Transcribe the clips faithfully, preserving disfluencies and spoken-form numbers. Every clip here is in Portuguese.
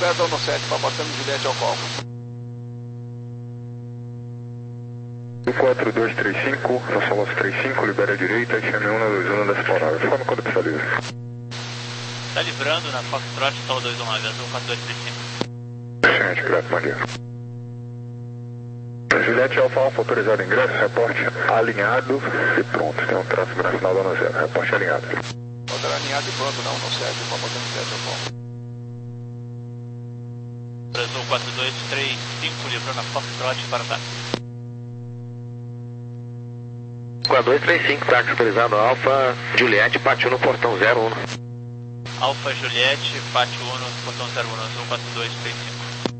César no sete, Papa Tango Juliette Alfa Alfa. quatro dois três cinco, Nossa três cinco, libera a direita, chame um dois um da Explorer. Fala quando precisa livre. Tá livrando na Foxtrot, Sol dois um nove, azul quatro dois três cinco. Excelente, grato, Maria. Juliette Alfa Alfa, autorizado ingresso, reporte alinhado e pronto. Tem um traço na final da ano zero, reporte alinhado. Rotor alinhado e pronto, não, no sete, Papa Tango Juliette Alfa Alfa. Azul quatro dois três cinco, livrando na Foxtrot para o táxi. quatro dois três cinco, táxi autorizado, Alfa Juliette, Pátio no portão zero um. Alfa Juliette, Pátio um, portão zero um, azul quatro dois três cinco.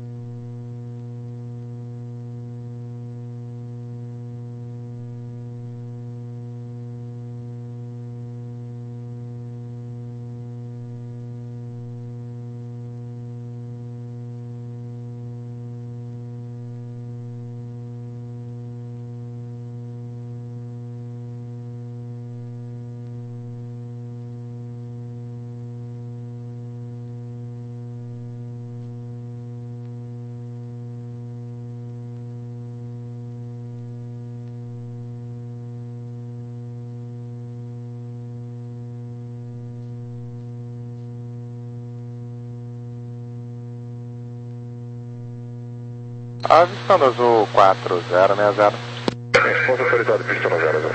Avistando azul quatro zero seis zero. Resposta autorizado, pista no zero azul.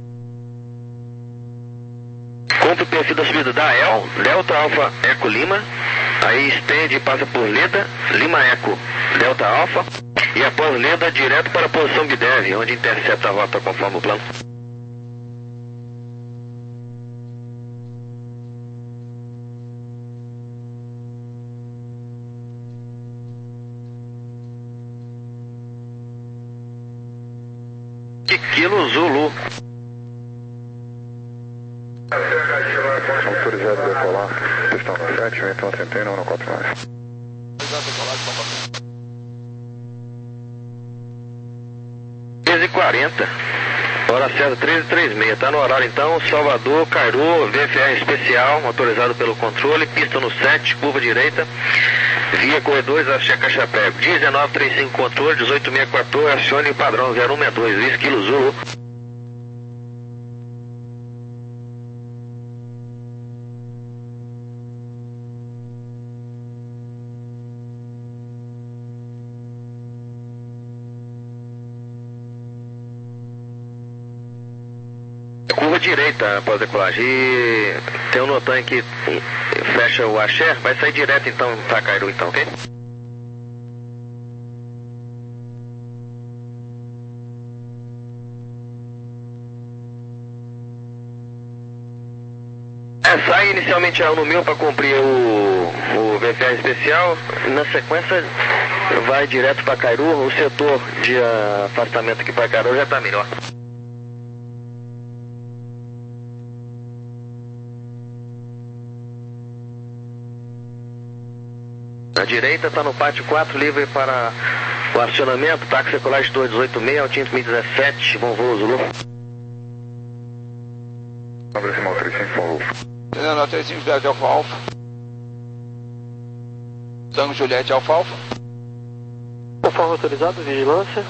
Cumpre o perfil da subida da E L, Delta Alfa Eco Lima, aí estende e passa por Leda, Lima Eco, Delta Alfa, e após Leda direto para a posição B D E V, onde intercepta a rota conforme o plano. Kilo Zulu. Autorizado decolar, pistão no sete, então tentei, não, não quatro mais. Autorizado decolar de Papa Tango. treze e quarenta, hora certa treze e trinta e seis, tá no horário então, Salvador, Cairu, V F R especial, autorizado pelo controle, pista no sete, curva direita, via corredores, Axé Caixa Prego, dezenove trinta e cinco controle, dezoito sessenta e quatro, acione o padrão zero um seis dois, Luiz Kilo Zulu. Curva direita após a decolagem. E tem um Notan que fecha o Axé, vai sair direto então para Cairu então, ok? É, sai inicialmente a um no mil para cumprir o, o V F R especial, na sequência vai direto para Cairu, o setor de afastamento aqui para Cairu já está melhor. A direita está no pátio quatro, livre para o acionamento, táxi Ecolage dois dezoito seis, Altinho mil dezessete, bom voo Zulu. Decimal três cinco, bom voo. Fernando três cinco Juliette Alfa Alfa. Tango Juliette Alfa Alfa. Conforme autorizado, vigilância.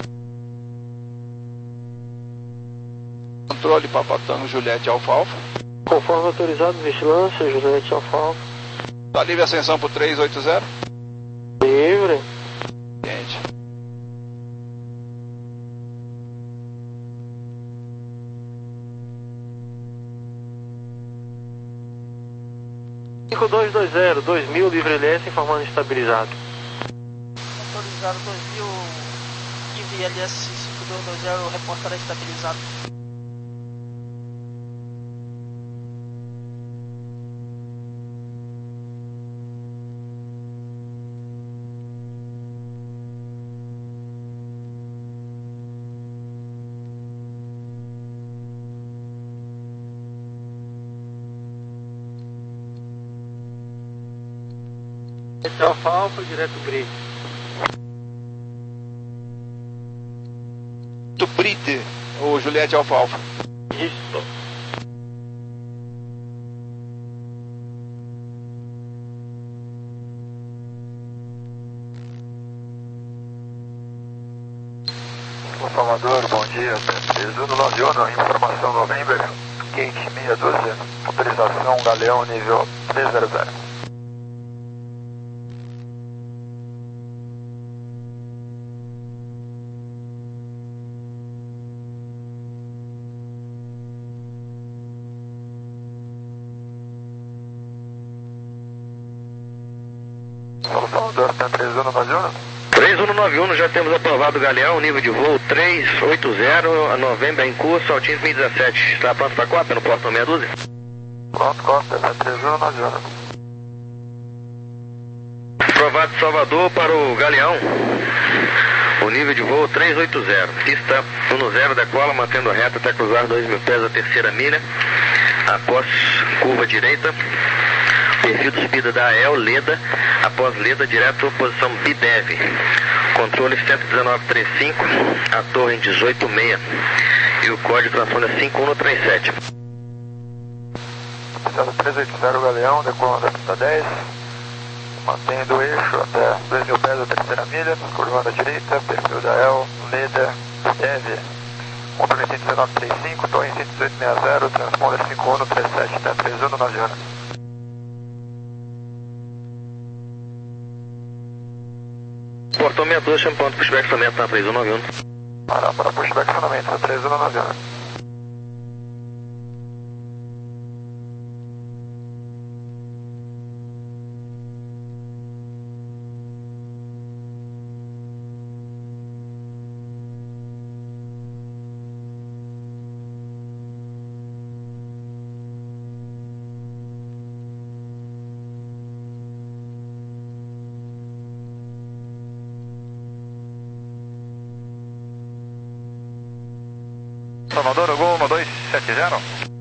Controle Papa Tango Juliette Alfa Alfa. Conforme autorizado, vigilância, Juliette Alfa Alfa. Tá livre ascensão pro três oito zero? Livre. Gente. cinco dois dois zero, dois mil, livre L S, informando estabilizado. Autorizado dois mil, livre L S cinco dois dois zero, reportará estabilizado. Esse é Alfa Alfa, direto grid. Tuprite, o Juliette Alfa Alfa. Isso. Salvador, bom dia. três um nove um, informação November, quente meia dúzia, autorização Galeão nível três zero zero. Salvador, tem três um nove um? três um nove um, já temos aprovado o Galeão, nível de voo três oito zero, a Novembro em curso, Altinho dois mil e dezessete. Está pronto para cópia no portão meia dúzia? Pronto, cópia, tá três um nove um. Aprovado de Salvador para o Galeão, o nível de voo três oito zero. Pista um zero, decola, mantendo reta até cruzar dois mil pés a terceira milha. Após curva direita, perfil de subida da A E L, Leda, após Leda, direto posição Bidev. Controle cento e dezenove trinta e cinco, a torre em dezoito seis e o código transponder cinco um três sete. três oito zero Galeão, decolando da pista dez, mantendo o eixo até dois mil pés a terceira milha, curvando à direita, perfil da A E L, Leda, Bidev. Controle cento e dezenove trinta e cinco, torre cento e dezoito sessenta, transponder cinco um três sete, até três um nove um. Portão meia dúzia, chama ponto pushback somente na três um nove um. Para, para pushback somente na três um nove um. Salvador, Gol um dois sete zero.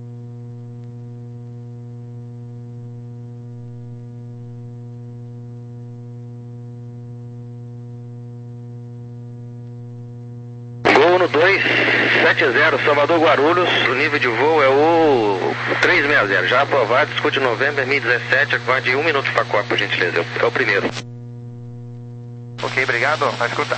Gol um dois sete zero, Salvador Guarulhos, o nível de voo é o três seis zero, já aprovado, escute Novembro dois mil e dezessete, aguarde um minuto para a cópia, por gentileza, é o primeiro. Ok, obrigado, na escuta.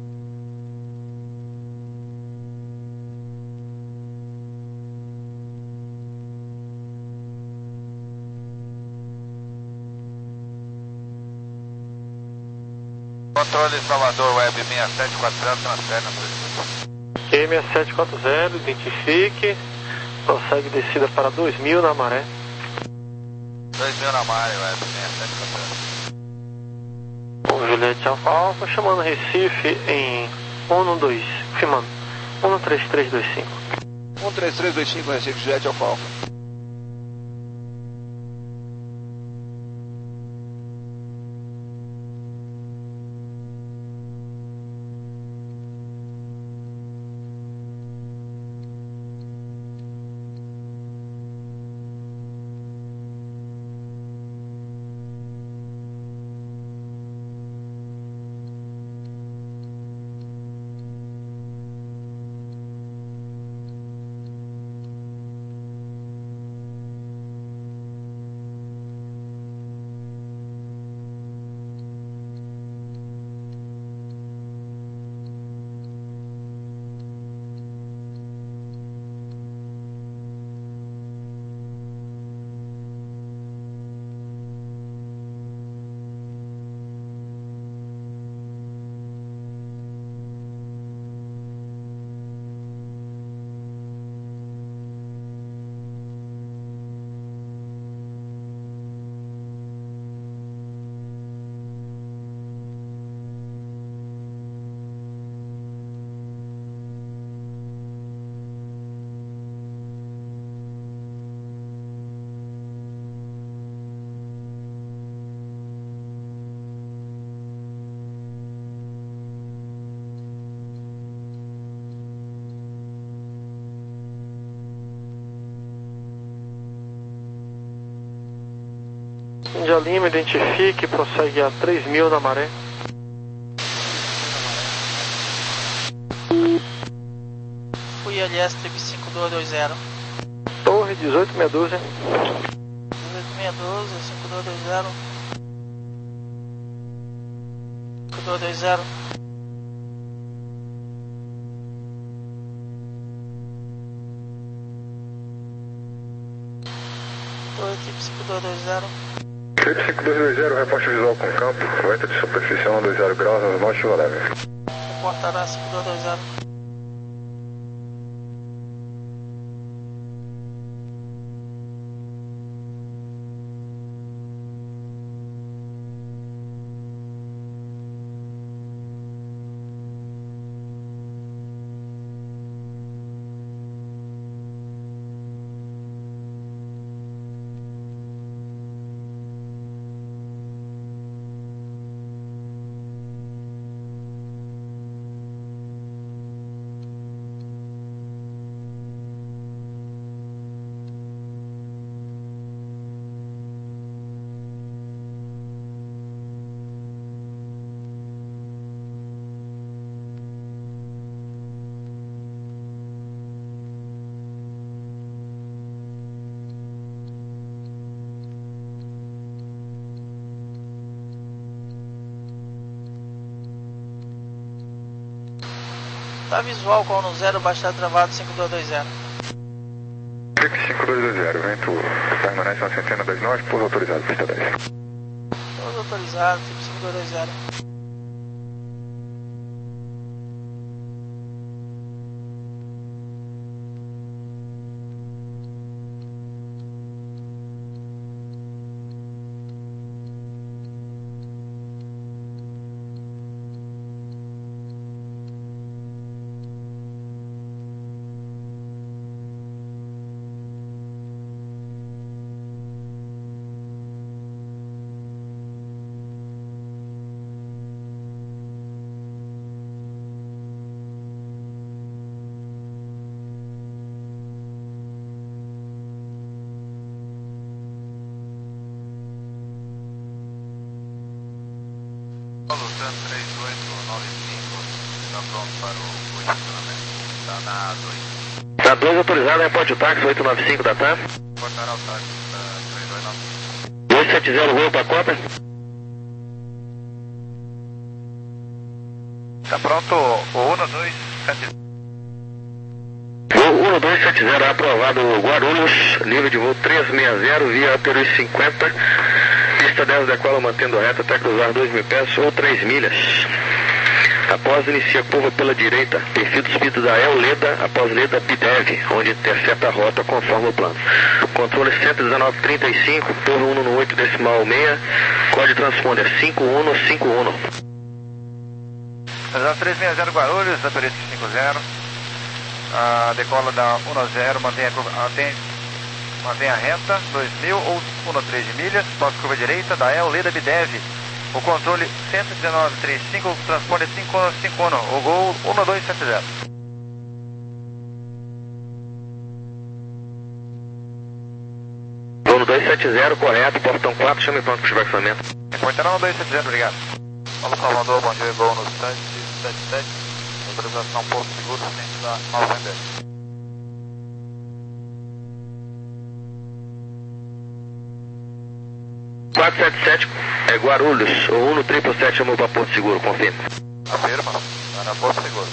Controle Salvador Web seis sete quatro zero, transfere na solicitação. Ok, seis sete quatro zero, identifique, prossegue descida para dois mil na maré. dois mil na maré, Web seis sete quatro zero. Bom, Juliette Alfa Alfa, chamando Recife em um dois, confirmando, um três três dois cinco. um três três dois cinco, Recife, Juliette Alfa Alfa. Índia Lima, identifique, prossegue a três mil na maré. Fui L S T B cinco dois dois zero. Torre dezoito meia dúzia. dezoito meia dúzia, cinco dois dois zero. cinco dois dois zero. Oi, tipo cinco dois dois zero. Trip cinco dois dois zero, reporte visual com campo, vento de superfície cento e vinte graus, nas norte e leve. Reportará cinco dois dois zero. Tá visual com no zero, baixado travado cinco dois dois zero. Trip cinco dois dois zero, vento permanece na centena das norte, pouso autorizado, pista dez. Pouso autorizado, tipo cinco dois dois zero. Lutan três oito nove cinco, está pronto para o estacionamento. Está na dois. Tá dois autorizado, reporte o táxi oito nove cinco da T A M. Cortará o táxi da três dois nove cinco. dois sete zero, Gol para Cota. Está pronto o um dois sete zero. Voo um dois sete zero, aprovado Guarulhos, nível de voo trezentos e sessenta, via Perus cinquenta. Pista dez decola mantendo reta até cruzar dois mil pés ou três milhas. Após inicia curva pela direita, perfil dos pitos da El Leda, após Leda Bidev, onde intercepta a rota conforme o plano. Controle cento e dezenove trinta e cinco, torre um no oito decimal seis, código transponder cinco um cinco um. trezentos e sessenta Guarulhos, da Perus cinco zero. A decola da um zero, mantenha a curva, mantém, mantenha a reta, dois mil ou treze milhas, pós curva direita da El Leda Bidev. O controle cento e dezenove trinta e cinco, transponder cinco um cinco um, o Gol um dois sete zero. um dois sete zero, correto, portão quatro, chame pronto para o embarcamento. Reportará um dois sete zero, obrigado. Alô Salvador, bom dia, Gol no sete sete sete, autorização Porto Seguro, centro da Nova Vendetta. quatro sete sete, é Guarulhos, o um no triplo sete chamou para Porto Seguro, confirma. Afirma, está na Porto Seguro.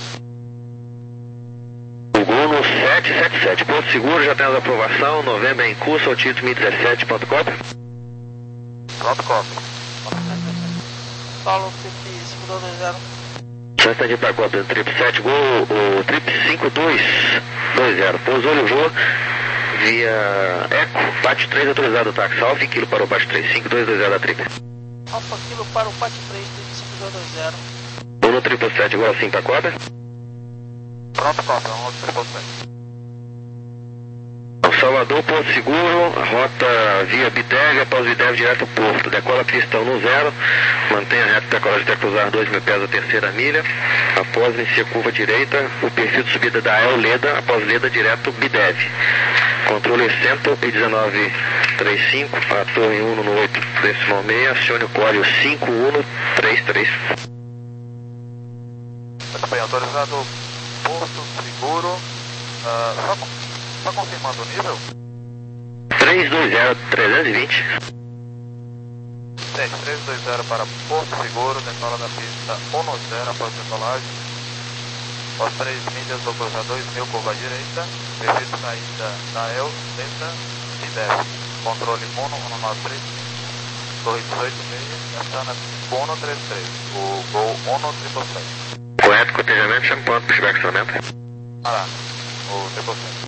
O Gol no sete sete sete, Porto Seguro, já temos aprovação, novembro é em curso, ao título dois mil e dezessete, ponto cop. Pronto, cop. Paulo, Trip cinco dois dois zero. Já está de para cópia do triplo sete, Gol, o Trip cinco dois dois zero, pousou e voou. Via Eco, Pátio três autorizado, táxi Alfa Kilo para o Pátio três, cinco dois dois zero da Trip. Alfa Kilo para o Pátio três, cinco dois dois zero. um no triplo sete, igual assim para cópia. Pronto, cópia, um outro triplo sete. Salvador, Porto Seguro, rota via Bidev, após Bidev direto Porto. Decola a pista um no zero, mantenha a reta decolagem até cruzar dois mil pés a terceira milha. Após inicia curva direita, o perfil de subida da El Leda, após Leda direto Bidev. Controle cento e dezenove trinta e cinco, a torre um no oito decimal seis, acione o código cinco um três três. Muito bem, autorizado Porto Seguro, uh, só, só confirmando o nível? três dois zero, trezentos e vinte. Sim, três dois zero para Porto Seguro, decola da pista um no zero após decolagem. Após três milhas, vou cruzar dois mil, curva direita, perfil de saída da El Leda Bidev. controle Uno, um nove três, torre dezoito seis, Astana Uno três três, o Gol Uno triple sete. Correto, cotejamento, chame ponto para estivar Ah lá, o triple sete.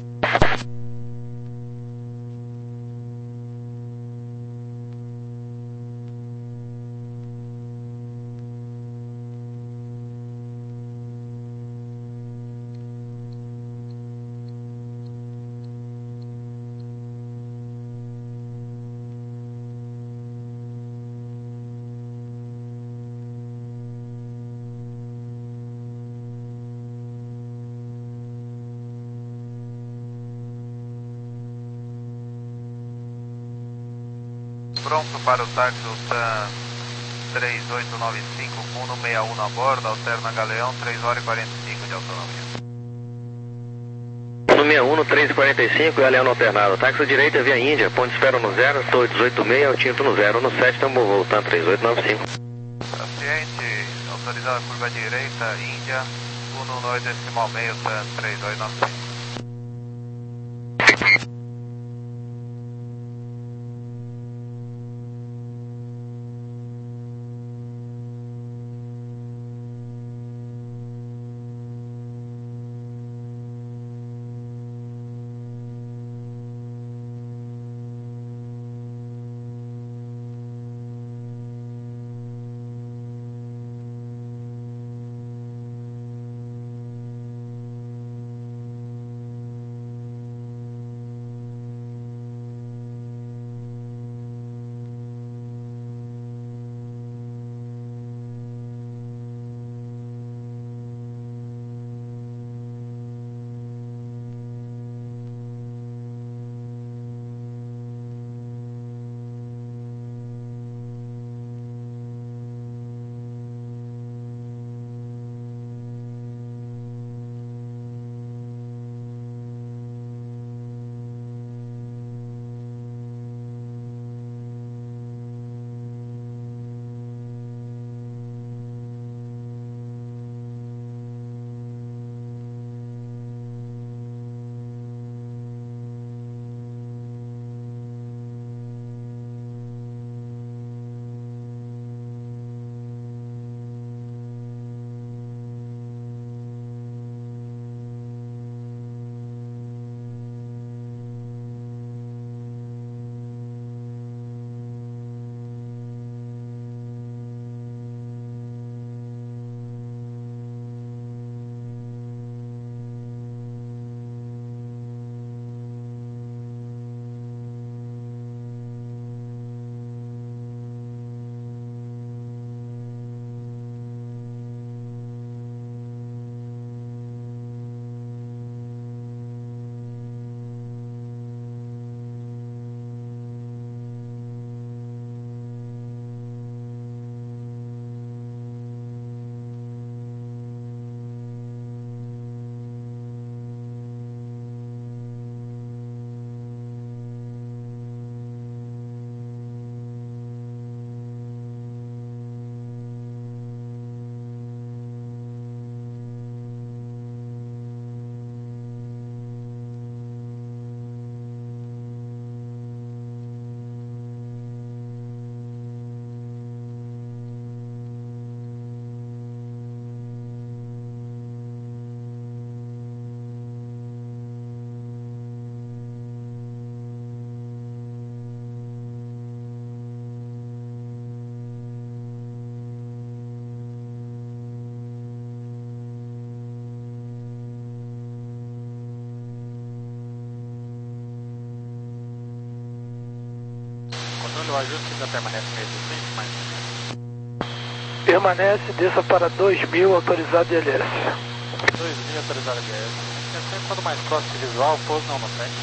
Pronto para o táxi TAM três oito nove cinco com Uno sessenta e um a bordo, alterna Galeão, três horas e quarenta e cinco de autonomia. Uno sessenta e um, três e quarenta e cinco, Galeão alternado. Táxi direita via Índia, ponto de espera no zero, torre dezoito seis, Altinto no zero, no sete, Tambo Voo, TAM três oito nove cinco. Paciente, autorizada curva direita, Índia, Uno nove decimal meio, TAM três oito nove cinco. O ajuste ainda permanece meio distante, mas... Permanece, desça para dois mil, autorizado I L S. dois mil autorizado I L S. Atenção, quando mais próximo de visual, pouso não no sete.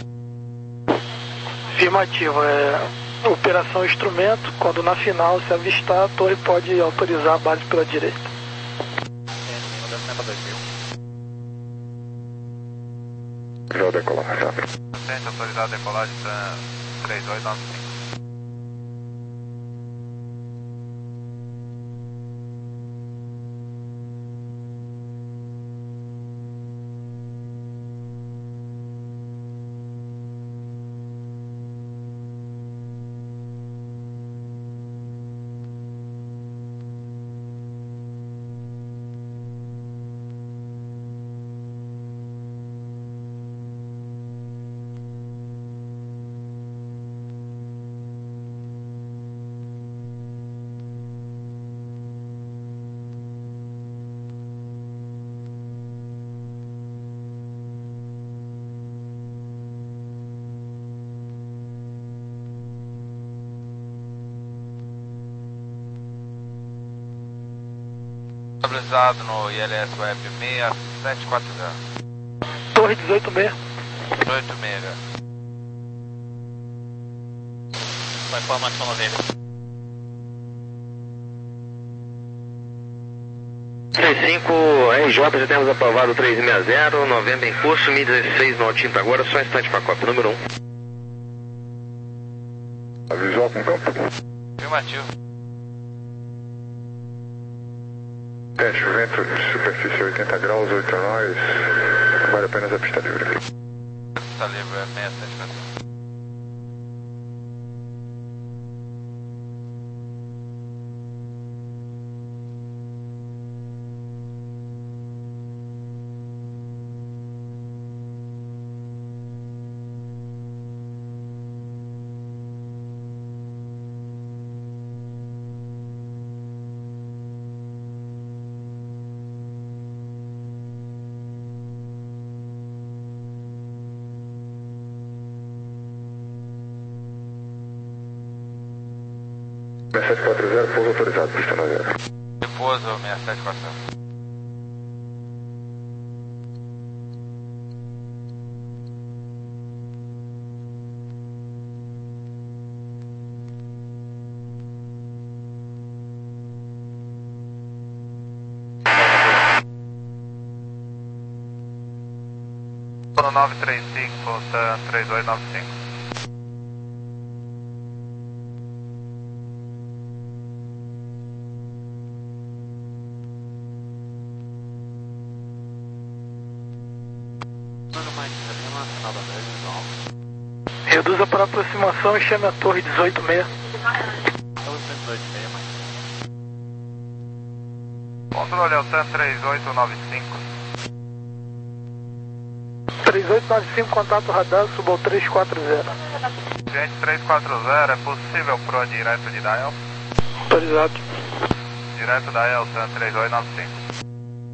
Afirmativo, é operação instrumento, quando na final se avistar, a torre pode autorizar a base pela direita. É, no descendo a dois mil. Já decolar, já. Paciente, autorizado a decolagem, TAM três oito nove cinco. Estabilizado no I L S Web seis sete quatro zero. Torre dezoito seis. dezoito seis. Com a informação no Vega. três cinco R J, já temos aprovado três seis zero, novembro em curso, mil dezesseis no Altinta agora, só um instante para a cópia, número um. Visual com campo. Afirmativo. Teste, vento de superfície oitenta graus, oito nós. Agora apenas a pista livre. Pista livre é seis sete quatro zero. seis sete quatro zero, pouso autorizado, pista noventa. Repouso seis sete quatro zero. nove três cinco, três oito nove cinco. Reduza para aproximação e chame a torre dezoito seis. Controle Altan três oito nove cinco. três oito nove cinco, contato radar, suba ao três quatro zero. Gente, três quatro zero, é possível pro direto de Dial? Autorizado. Direto da Altan três oito nove cinco.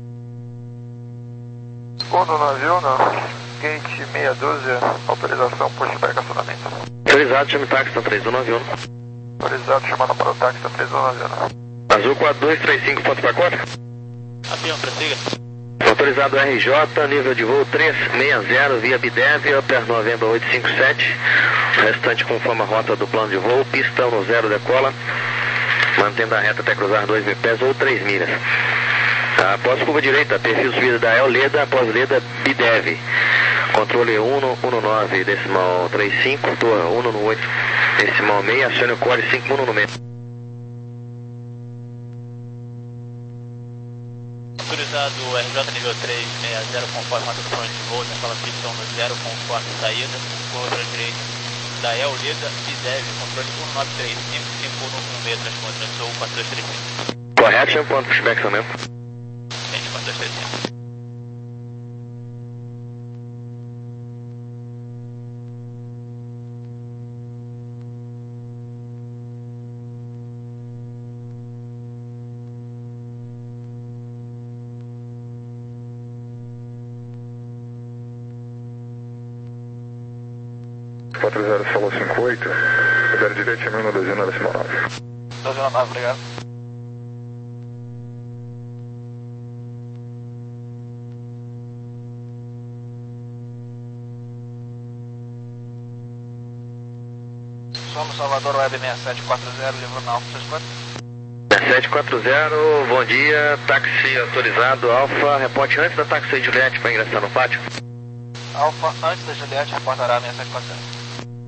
Segundo navio, na gate meia dúzia, autorização pushback acionamento. Autorizado, chame táxi, tá três um nove um. Autorizado, chamando para o táxi, tá três um nove um. Azul quatro dois três cinco, ponto para cota. Avião, prossiga. Autorizado R J, nível de voo três seis zero, via Bidev, Upper Novembro oito cinco sete. O restante conforme a rota do plano de voo, pista no zero decola, mantendo a reta até cruzar dois mil pés ou três milhas. Após curva direita, perfil subida da El Leda, após Leda, Bidev. Controle um um nove, decimal trinta e cinco, torre um um oito, decimal seis, acione o core cinco um no meio. Autorizado R J nível três seis zero, conforme rota do plano de voo, naquela pista no zero, conforme saída, curva para a direita da El Leda, Bidev, controle um nove três cinco, cinco um no meio, transpondendo, sou quatro dois três cinco. Correto, chama ponto pushback também. Gente, quatro dois três cinco. quatro zero Solo cinco oito, zero direito, chame uma dezena decimal nove. Dezena nove, obrigado. Somos Salvador Web seis sete quatro zero, livro na Alfa seis quatro. seis sete quatro zero, bom dia, táxi autorizado, Alfa, reporte antes da táxi Juliette para ingressar no pátio. Alfa, antes da Juliette, reportará seis sete quatro zero.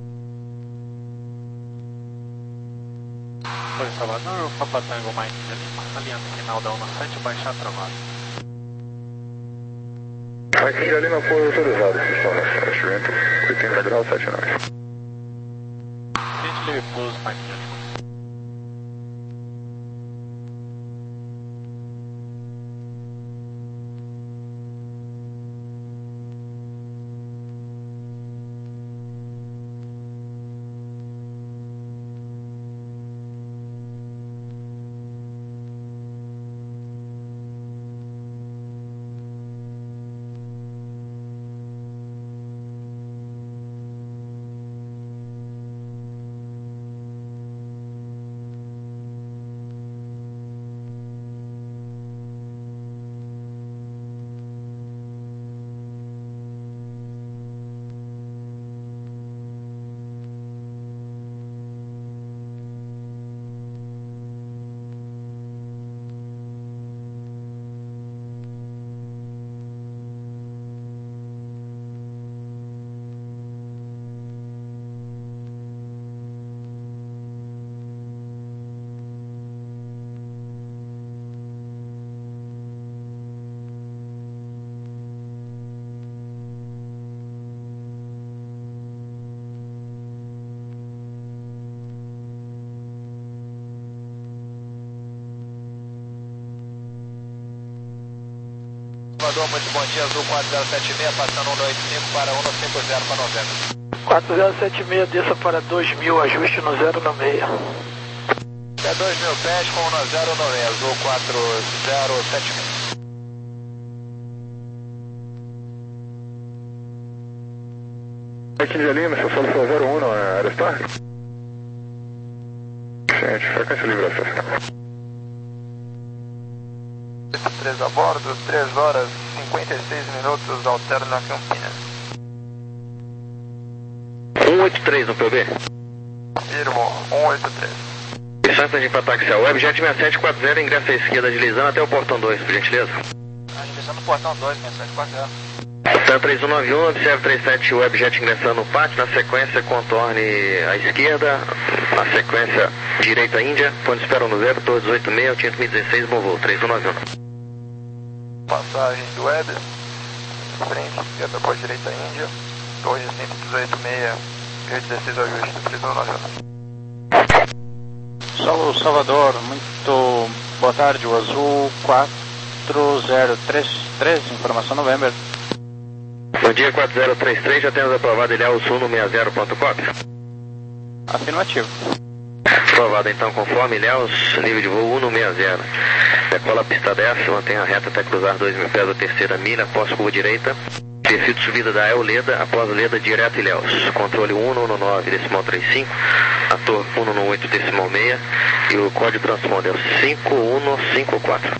Oi, Salvador, Papa Tango Mike de Lima, aliança final da UNA sete, baixar travado. Aqui de Lima foi autorizado, pista na vento, oitenta graus, sete nove. Gente, livre pouso, Mike de Lima. Salvador, muito bom dia, Azul quatro zero sete seis, passando um dois cinco para um cinco zero para novembro. quatro zero sete seis, desça para dois mil, ajuste no zero no meio. É dois mil pés com um zero no meio, Azul quatro zero sete seis. Aqui de Lima, seu solo foi zero um na Aerostar? Gente, frequência livre acesso. três a bordo, três horas e cinquenta e seis minutos, alterna Campinas. um oito três no P B. Firmo, um oito três. Licença de ataque ao Webjet seis sete quatro zero, ingressa à esquerda deslizando até o portão dois, por gentileza. A direção do portão dois, seis sete quatro zero. Tá três um nove um, observe três sete Webjet ingressando no pátio, na sequência contorne à esquerda, na sequência direita Índia, quando esperam no zero, torre dezoito seis, altimetro mil e dezesseis, bom voo, três um nove um. Passagem do Web, frente, esquerda por direita Índia, torre cento e dezoito seis, mil e dezesseis ajuste, três um nove um. Solo Salvador, muito boa tarde, o Azul quatro zero três três, informação November. Bom dia, quatro zero três três, já temos aprovado Ilhéu Sul no sessenta zero ponto copy. Afirmativo. Aprovado então conforme Ilhéus, nível de voo um no sessenta. Decola a pista dez, mantenha a reta até cruzar dois mil pés da terceira milha, após curva direita. Perfil de subida da El Leda, após Leda direto Ilhéus. Controle um um nove, decimal trinta e cinco, a torre um um oito, decimal seis e o código transponder cinco um cinco quatro.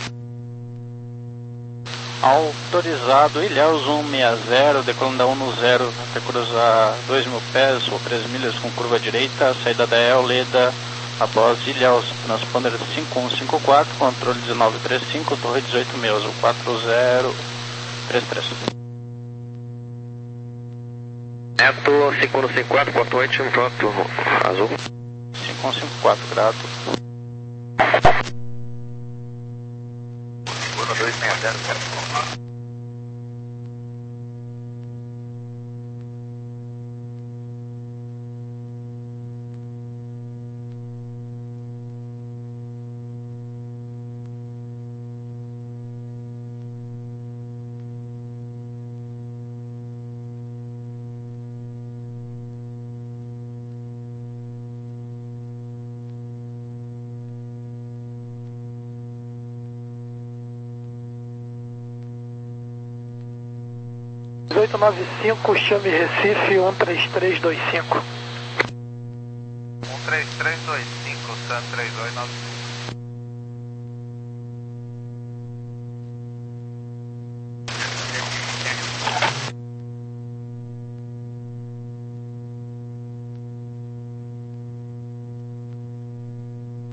Autorizado, Ilhéus cento e sessenta, decolando da um no zero até cruzar dois mil pés ou três milhas com curva direita, saída da El Leda, após Ilhéus, transponder cinco um cinco quatro, controle dezenove trinta e cinco, torre dezoito seis, quatro zero três três. Neto cinco um cinco quatro, porto oito, pronto, Azul. cinco um cinco quatro, grato. Bruno dois seis zero, certo? dezoito nove cinco, chame Recife um três três dois cinco. um três três dois cinco, Sun três dois nove cinco.